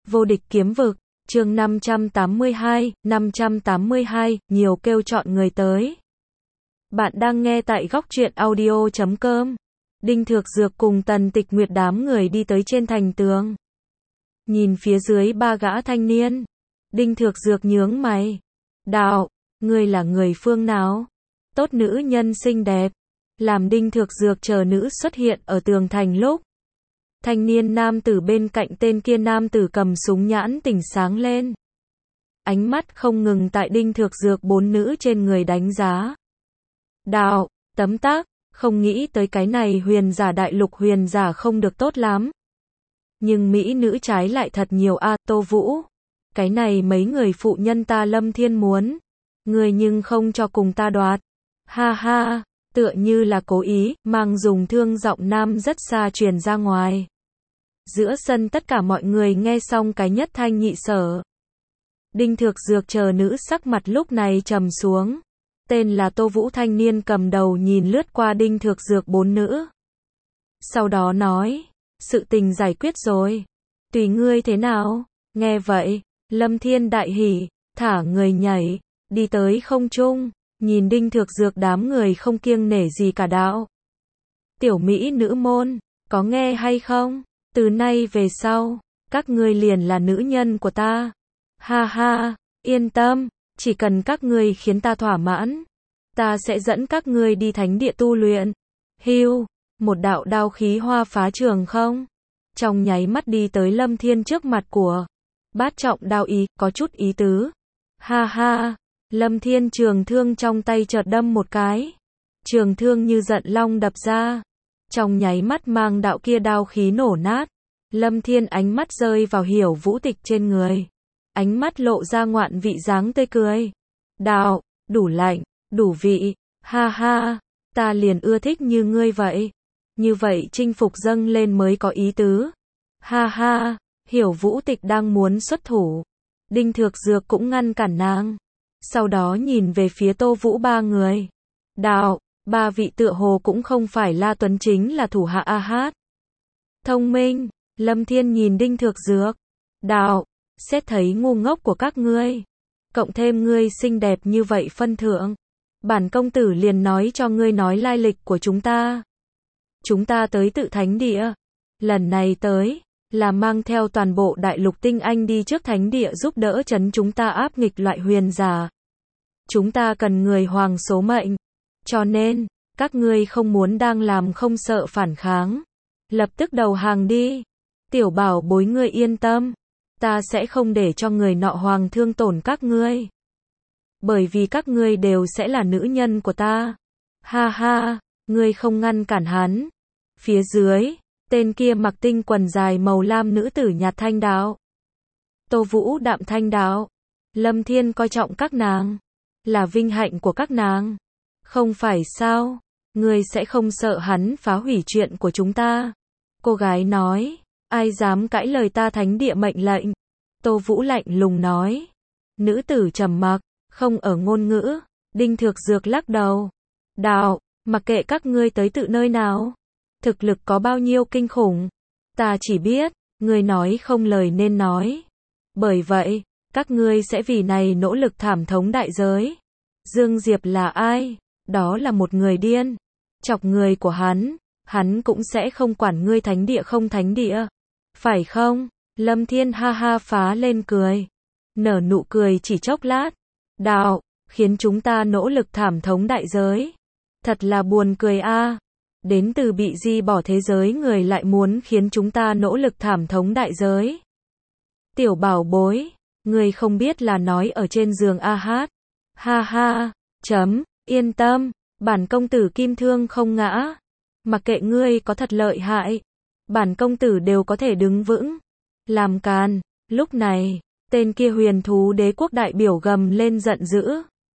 Vô địch kiếm vực, chương 582, nhiều kêu chọn người tới. Bạn đang nghe tại góc truyện audio.com. Đinh Thược Dược cùng Tần Tịch Nguyệt đám người đi tới trên thành tường. Nhìn phía dưới ba gã thanh niên. Đinh Thược Dược nhướng mày. Đạo, ngươi là người phương nào? Tốt nữ nhân xinh đẹp. Làm Đinh Thược Dược chờ nữ xuất hiện ở tường thành lúc. Thanh niên nam tử bên cạnh tên kia nam tử cầm súng nhãn tỉnh sáng lên. Ánh mắt không ngừng tại Đinh Thược Dược bốn nữ trên người đánh giá. Đạo, tấm tắc, không nghĩ tới cái này huyền giả đại lục huyền giả không được tốt lắm. Nhưng mỹ nữ trái lại thật nhiều a. Tô Vũ. Cái này mấy người phụ nhân ta Lâm Thiên muốn. Người nhưng không cho cùng ta đoạt. Ha ha. Tựa như là cố ý, mang dùng thương giọng nam rất xa truyền ra ngoài. Giữa sân tất cả mọi người nghe xong cái nhất thanh nhị sở. Đinh Thược Dược chờ nữ sắc mặt lúc này trầm xuống. Tên là Tô Vũ thanh niên cầm đầu nhìn lướt qua Đinh Thược Dược bốn nữ. Sau đó nói, sự tình giải quyết rồi. Tùy ngươi thế nào? Nghe vậy, Lâm Thiên đại hỉ, thả người nhảy, đi tới không trung. Nhìn Đinh Thược Dược đám người không kiêng nể gì cả đạo. Tiểu mỹ nữ môn, có nghe hay không? Từ nay về sau, các ngươi liền là nữ nhân của ta. Ha ha, yên tâm, chỉ cần các ngươi khiến ta thỏa mãn, ta sẽ dẫn các ngươi đi thánh địa tu luyện. Hưu, một đạo đao khí hoa phá trường không? Trong nháy mắt đi tới Lâm Thiên trước mặt của Bát Trọng đao ý, có chút ý tứ. Ha ha. Lâm Thiên trường thương trong tay chợt đâm một cái. Trường thương như giận long đập ra. Trong nháy mắt mang đạo kia đao khí nổ nát. Lâm Thiên ánh mắt rơi vào Hiểu Vũ Tịch trên người. Ánh mắt lộ ra ngoạn vị dáng tươi cười. Đạo, đủ lạnh, đủ vị. Ha ha, ta liền ưa thích như ngươi vậy. Như vậy chinh phục dâng lên mới có ý tứ. Ha ha, Hiểu Vũ Tịch đang muốn xuất thủ. Đinh Thược Dược cũng ngăn cản nàng. Sau đó nhìn về phía Tô Vũ ba người. Đạo, ba vị tựa hồ cũng không phải La Tuấn chính là thủ hạ A Hát. Thông minh, Lâm Thiên nhìn Đinh Thược Dược. Đạo, xét thấy ngu ngốc của các ngươi. Cộng thêm ngươi xinh đẹp như vậy phân thượng. Bản công tử liền nói cho ngươi nói lai lịch của chúng ta. Chúng ta tới Tự Thánh Địa. Lần này tới, là mang theo toàn bộ đại lục tinh anh đi trước thánh địa giúp đỡ trấn chúng ta áp nghịch loại huyền giả. Chúng ta cần người hoàng số mệnh. Cho nên, các ngươi không muốn đang làm không sợ phản kháng. Lập tức đầu hàng đi. Tiểu bảo bối ngươi yên tâm. Ta sẽ không để cho người nọ hoàng thương tổn các ngươi. Bởi vì các ngươi đều sẽ là nữ nhân của ta. Ha ha, ngươi không ngăn cản hắn. Phía dưới, tên kia mặc tinh quần dài màu lam nữ tử nhạt thanh đạo. Tô Vũ đạm thanh đạo. Lâm Thiên coi trọng các nàng. Là vinh hạnh của các nàng. Không phải sao? Ngươi sẽ không sợ hắn phá hủy chuyện của chúng ta. Cô gái nói. Ai dám cãi lời ta thánh địa mệnh lệnh? Tô Vũ lạnh lùng nói. Nữ tử trầm mặc, không ở ngôn ngữ. Đinh Thược Dược lắc đầu. Đạo, mặc kệ các ngươi tới tự nơi nào. Thực lực có bao nhiêu kinh khủng. Ta chỉ biết, ngươi nói không lời nên nói. Bởi vậy, các ngươi sẽ vì này nỗ lực thảm thống đại giới. Dương Diệp là ai? Đó là một người điên. Chọc người của hắn cũng sẽ không quản ngươi thánh địa không thánh địa. Phải không? Lâm Thiên ha ha phá lên cười. Nở nụ cười chỉ chốc lát. Đạo, khiến chúng ta nỗ lực thảm thống đại giới. Thật là buồn cười a. Đến từ bị di bỏ thế giới người lại muốn khiến chúng ta nỗ lực thảm thống đại giới. Tiểu bảo bối, người không biết là nói ở trên giường A Hát. Ha ha, yên tâm, bản công tử kim thương không ngã. Mặc kệ ngươi có thật lợi hại, bản công tử đều có thể đứng vững. Làm càn, lúc này, tên kia huyền thú đế quốc đại biểu gầm lên giận dữ.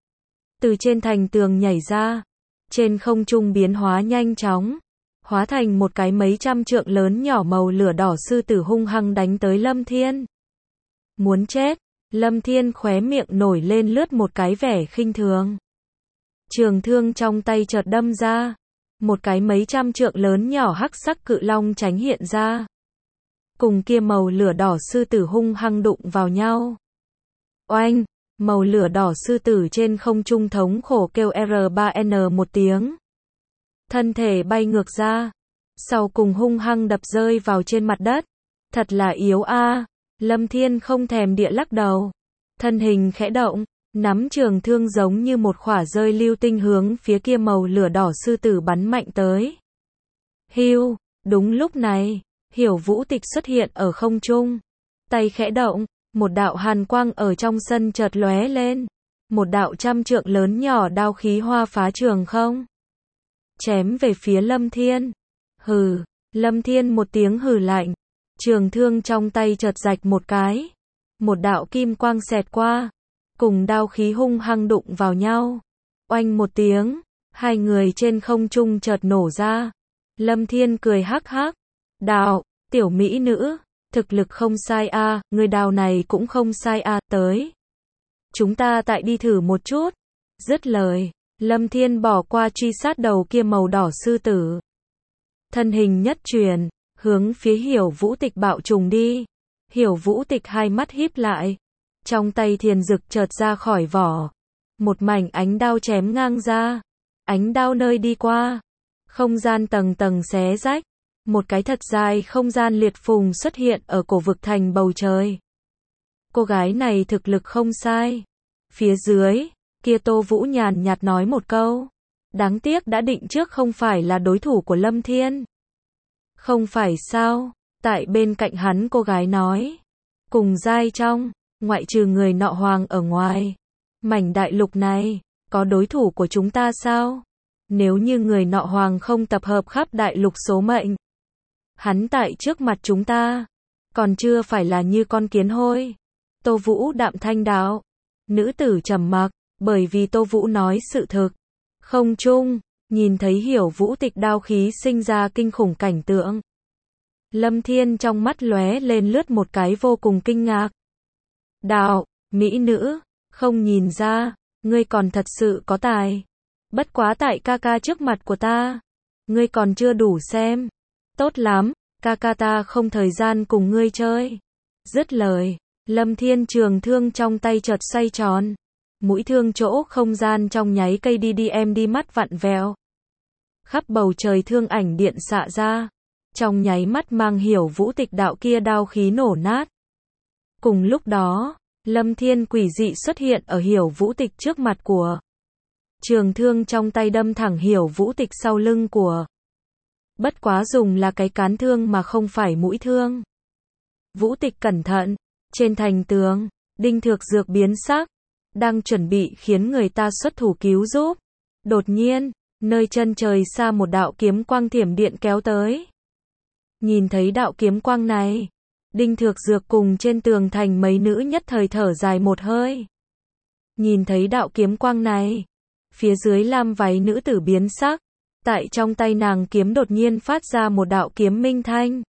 Từ trên thành tường nhảy ra. Trên không trung biến hóa nhanh chóng, hóa thành một cái mấy trăm trượng lớn nhỏ màu lửa đỏ sư tử hung hăng đánh tới Lâm Thiên. Muốn chết, Lâm Thiên khóe miệng nổi lên lướt một cái vẻ khinh thường. Trường thương trong tay chợt đâm ra, một cái mấy trăm trượng lớn nhỏ hắc sắc cự long tránh hiện ra. cùng kia màu lửa đỏ sư tử hung hăng đụng vào nhau. Oanh, màu lửa đỏ sư tử trên không trung thống khổ kêu R3N một tiếng. Thân thể bay ngược ra, sau cùng hung hăng đập rơi vào trên mặt đất. Thật là yếu a. Lâm Thiên không thèm địa lắc đầu. Thân hình khẽ động, nắm trường thương giống như một khỏa rơi lưu tinh hướng phía kia màu lửa đỏ sư tử bắn mạnh tới. Hưu, đúng lúc này, Hiểu Vũ Tịch xuất hiện ở không trung. Tay khẽ động, một đạo hàn quang ở trong sân chợt lóe lên. Một đạo 100 trượng lớn nhỏ đao khí hoa phá trường không. Chém về phía Lâm Thiên. Hừ, Lâm Thiên một tiếng hừ lạnh. Trường thương trong tay chợt rạch một cái. Một đạo kim quang xẹt qua. Cùng đao khí hung hăng đụng vào nhau. Oanh một tiếng, hai người trên không trung chợt nổ ra. Lâm Thiên cười hắc hắc. Đào, tiểu mỹ nữ, thực lực không sai a, người đào này cũng không sai a, tới. Chúng ta tại đi thử một chút. Dứt lời, Lâm Thiên bỏ qua truy sát đầu kia màu đỏ sư tử. Thân hình nhất chuyển, hướng phía Hiểu Vũ Tịch bạo trùng đi. Hiểu Vũ Tịch hai mắt híp lại. Trong tay thiền dực chợt ra khỏi vỏ. Một mảnh ánh đao chém ngang ra. Ánh đao nơi đi qua. Không gian tầng tầng xé rách. Một cái thật dài không gian liệt phùng xuất hiện ở cổ vực thành bầu trời. Cô gái này thực lực không sai. Phía dưới, kia Tô Vũ nhàn nhạt nói một câu. Đáng tiếc đã định trước không phải là đối thủ của Lâm Thiên. Không phải sao? Tại bên cạnh hắn cô gái nói. Cùng giai trong, ngoại trừ người nọ hoàng ở ngoài. Mảnh đại lục này, có đối thủ của chúng ta sao? Nếu như người nọ hoàng không tập hợp khắp đại lục số mệnh. Hắn tại trước mặt chúng ta. Còn chưa phải là như con kiến hôi. Tô Vũ đạm thanh đạo. Nữ tử trầm mặc, bởi vì Tô Vũ nói sự thực. Không chung, nhìn thấy Hiểu Vũ Tịch đao khí sinh ra kinh khủng cảnh tượng. Lâm Thiên trong mắt lóe lên lướt một cái vô cùng kinh ngạc. Đạo, mỹ nữ, không nhìn ra, ngươi còn thật sự có tài. Bất quá tại ca ca trước mặt của ta, ngươi còn chưa đủ xem. Tốt lắm, ca ca ta không thời gian cùng ngươi chơi. Dứt lời, Lâm Thiên trường thương trong tay chợt xoay tròn. Mũi thương chỗ không gian trong nháy cây đi mắt vặn vẹo. Khắp bầu trời thương ảnh điện xạ ra. Trong nháy mắt mang Hiểu Vũ Tịch đạo kia đao khí nổ nát. Cùng lúc đó, Lâm Thiên quỷ dị xuất hiện ở Hiểu Vũ Tịch trước mặt của. Trường thương trong tay đâm thẳng Hiểu Vũ Tịch sau lưng của. Bất quá dùng là cái cán thương mà không phải mũi thương. Vũ Tịch cẩn thận, trên thành tường, Đinh Thược Dược biến sắc, đang chuẩn bị khiến người ta xuất thủ cứu giúp. Đột nhiên, nơi chân trời xa một đạo kiếm quang thiểm điện kéo tới. Nhìn thấy đạo kiếm quang này, Đinh Thược Dược cùng trên tường thành mấy nữ nhất thời thở dài một hơi. Nhìn thấy đạo kiếm quang này, phía dưới lam váy nữ tử biến sắc, tại trong tay nàng kiếm đột nhiên phát ra một đạo kiếm minh thanh.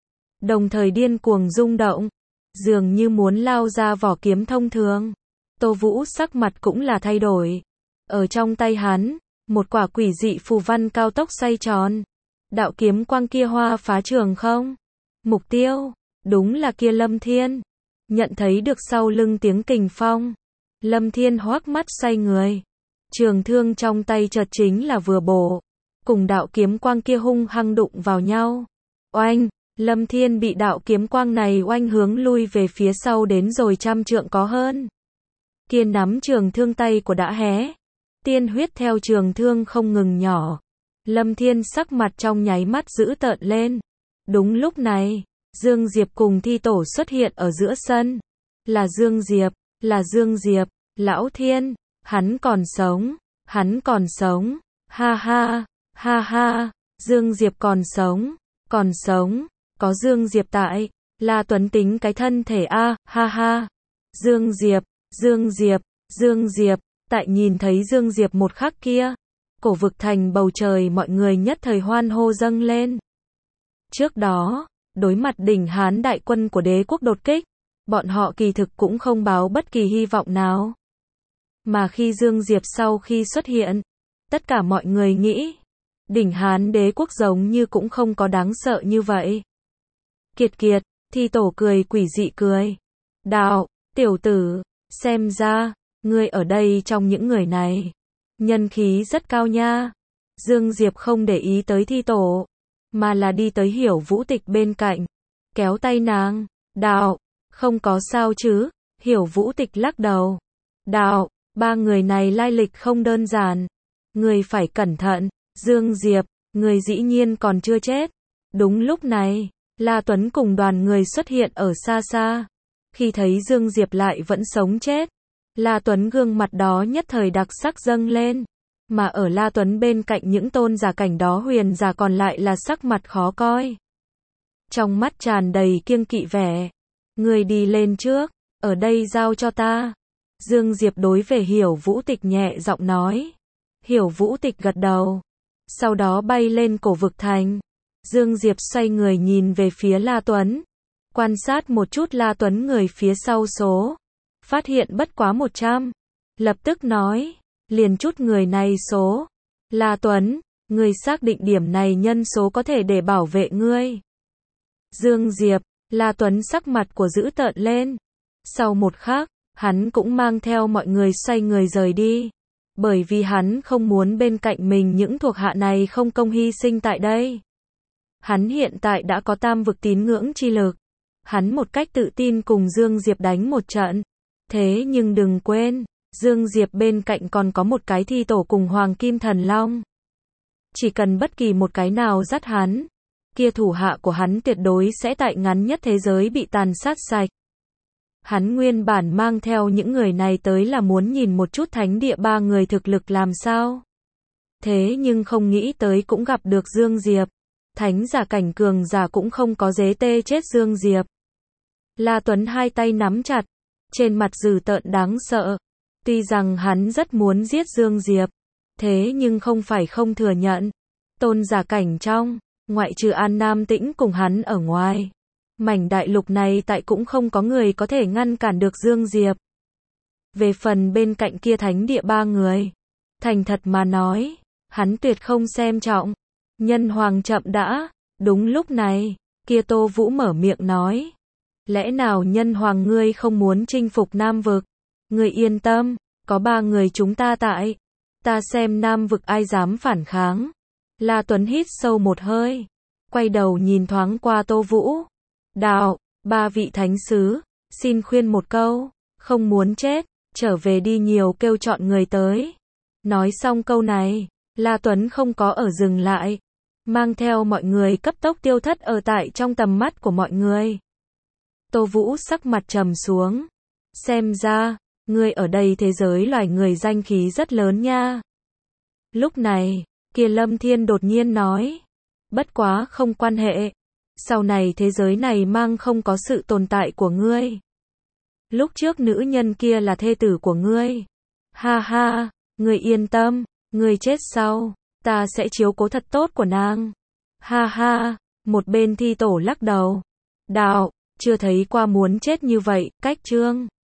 Đồng thời điên cuồng rung động, dường như muốn lao ra vỏ kiếm thông thường. Tô Vũ sắc mặt cũng là thay đổi. Ở trong tay hắn, một quả quỷ dị phù văn cao tốc xoay tròn. Đạo kiếm quang kia hoa phá trường không. Mục tiêu, đúng là kia Lâm Thiên. Nhận thấy được sau lưng tiếng kình phong. Lâm Thiên hoắc mắt xoay người. Trường thương trong tay chợt chính là vừa bổ. Cùng đạo kiếm quang kia hung hăng đụng vào nhau. Oanh, Lâm Thiên bị đạo kiếm quang này oanh hướng lui về phía sau đến rồi 100 trượng có hơn. Kia nắm trường thương tay của đã hé. Tiên huyết theo trường thương không ngừng nhỏ. Lâm Thiên sắc mặt trong nháy mắt dữ tợn lên. Đúng lúc này, Dương Diệp cùng Thi Tổ xuất hiện ở giữa sân. Là Dương Diệp, Lão Thiên, hắn còn sống, ha ha, Dương Diệp còn sống, có Dương Diệp tại, là Tuấn tính cái thân thể a, ha ha. Dương Diệp, tại nhìn thấy Dương Diệp một khắc kia, cổ vực thành bầu trời mọi người nhất thời hoan hô dâng lên. Trước đó, đối mặt đỉnh Hán đại quân của đế quốc đột kích, bọn họ kỳ thực cũng không báo bất kỳ hy vọng nào. Mà khi Dương Diệp sau khi xuất hiện, tất cả mọi người nghĩ, đỉnh Hán đế quốc giống như cũng không có đáng sợ như vậy. Kiệt, Thi tổ cười quỷ dị cười. Đạo, tiểu tử, xem ra, ngươi ở đây trong những người này. Nhân khí rất cao nha. Dương Diệp không để ý tới thi tổ, mà là đi tới Hiểu Vũ Tịch bên cạnh. Kéo tay nàng. Đạo, không có sao chứ. Hiểu Vũ Tịch lắc đầu. Đạo, ba người này lai lịch không đơn giản. Người phải cẩn thận. Dương Diệp, người dĩ nhiên còn chưa chết. Đúng lúc này, La Tuấn cùng đoàn người xuất hiện ở xa xa. Khi thấy Dương Diệp lại vẫn sống chết, La Tuấn gương mặt đó nhất thời đặc sắc dâng lên. Mà ở La Tuấn bên cạnh những tôn giả cảnh đó huyền giả còn lại là sắc mặt khó coi. Trong mắt tràn đầy kiêng kỵ vẻ. Người đi lên trước, ở đây giao cho ta. Dương Diệp đối về Hiểu Vũ Tịch nhẹ giọng nói. Hiểu Vũ Tịch gật đầu. Sau đó bay lên cổ vực thành. Dương Diệp xoay người nhìn về phía La Tuấn. Quan sát một chút La Tuấn người phía sau số. Phát hiện bất quá 100. Lập tức nói. Liền chút người này số. La Tuấn, người xác định điểm này nhân số có thể để bảo vệ ngươi. Dương Diệp, La Tuấn sắc mặt của dữ tợn lên. Sau một khắc, hắn cũng mang theo mọi người xoay người rời đi. Bởi vì hắn không muốn bên cạnh mình những thuộc hạ này không công hy sinh tại đây. Hắn hiện tại đã có tam vực tín ngưỡng chi lực. Hắn một cách tự tin cùng Dương Diệp đánh một trận. Thế nhưng đừng quên, Dương Diệp bên cạnh còn có một cái thi tổ cùng Hoàng Kim Thần Long. Chỉ cần bất kỳ một cái nào dắt hắn, kia thủ hạ của hắn tuyệt đối sẽ tại ngắn nhất thế giới bị tàn sát sạch. Hắn nguyên bản mang theo những người này tới là muốn nhìn một chút thánh địa ba người thực lực làm sao. Thế nhưng không nghĩ tới cũng gặp được Dương Diệp. Thánh giả cảnh cường giả cũng không có dế tê chết Dương Diệp. La Tuấn hai tay nắm chặt, trên mặt dữ tợn đáng sợ. Tuy rằng hắn rất muốn giết Dương Diệp, thế nhưng không phải không thừa nhận. Tôn giả cảnh trong, ngoại trừ An Nam Tĩnh cùng hắn ở ngoài. Mảnh đại lục này tại cũng không có người có thể ngăn cản được Dương Diệp. Về phần bên cạnh kia thánh địa ba người, thành thật mà nói, hắn tuyệt không xem trọng. Nhân hoàng chậm đã. Đúng lúc này, kia Tô Vũ mở miệng nói. Lẽ nào nhân hoàng ngươi không muốn chinh phục Nam vực? Ngươi yên tâm, có ba người chúng ta tại. Ta xem Nam vực ai dám phản kháng. La Tuấn hít sâu một hơi, quay đầu nhìn thoáng qua Tô Vũ. Đạo, ba vị thánh sứ, xin khuyên một câu, không muốn chết, trở về đi nhiều kêu chọn người tới. Nói xong câu này, La Tuấn không có ở dừng lại, mang theo mọi người cấp tốc tiêu thất ở tại trong tầm mắt của mọi người. Tô Vũ sắc mặt trầm xuống. Xem ra, ngươi ở đây thế giới loài người danh khí rất lớn nha. Lúc này, kia Lâm Thiên đột nhiên nói. Bất quá không quan hệ. Sau này thế giới này mang không có sự tồn tại của ngươi. Lúc trước nữ nhân kia là thê tử của ngươi. Ha ha, ngươi yên tâm, ngươi chết sau, ta sẽ chiếu cố thật tốt của nàng. Ha ha, một bên thi tổ lắc đầu. Đạo, chưa thấy qua muốn chết như vậy, cách trương.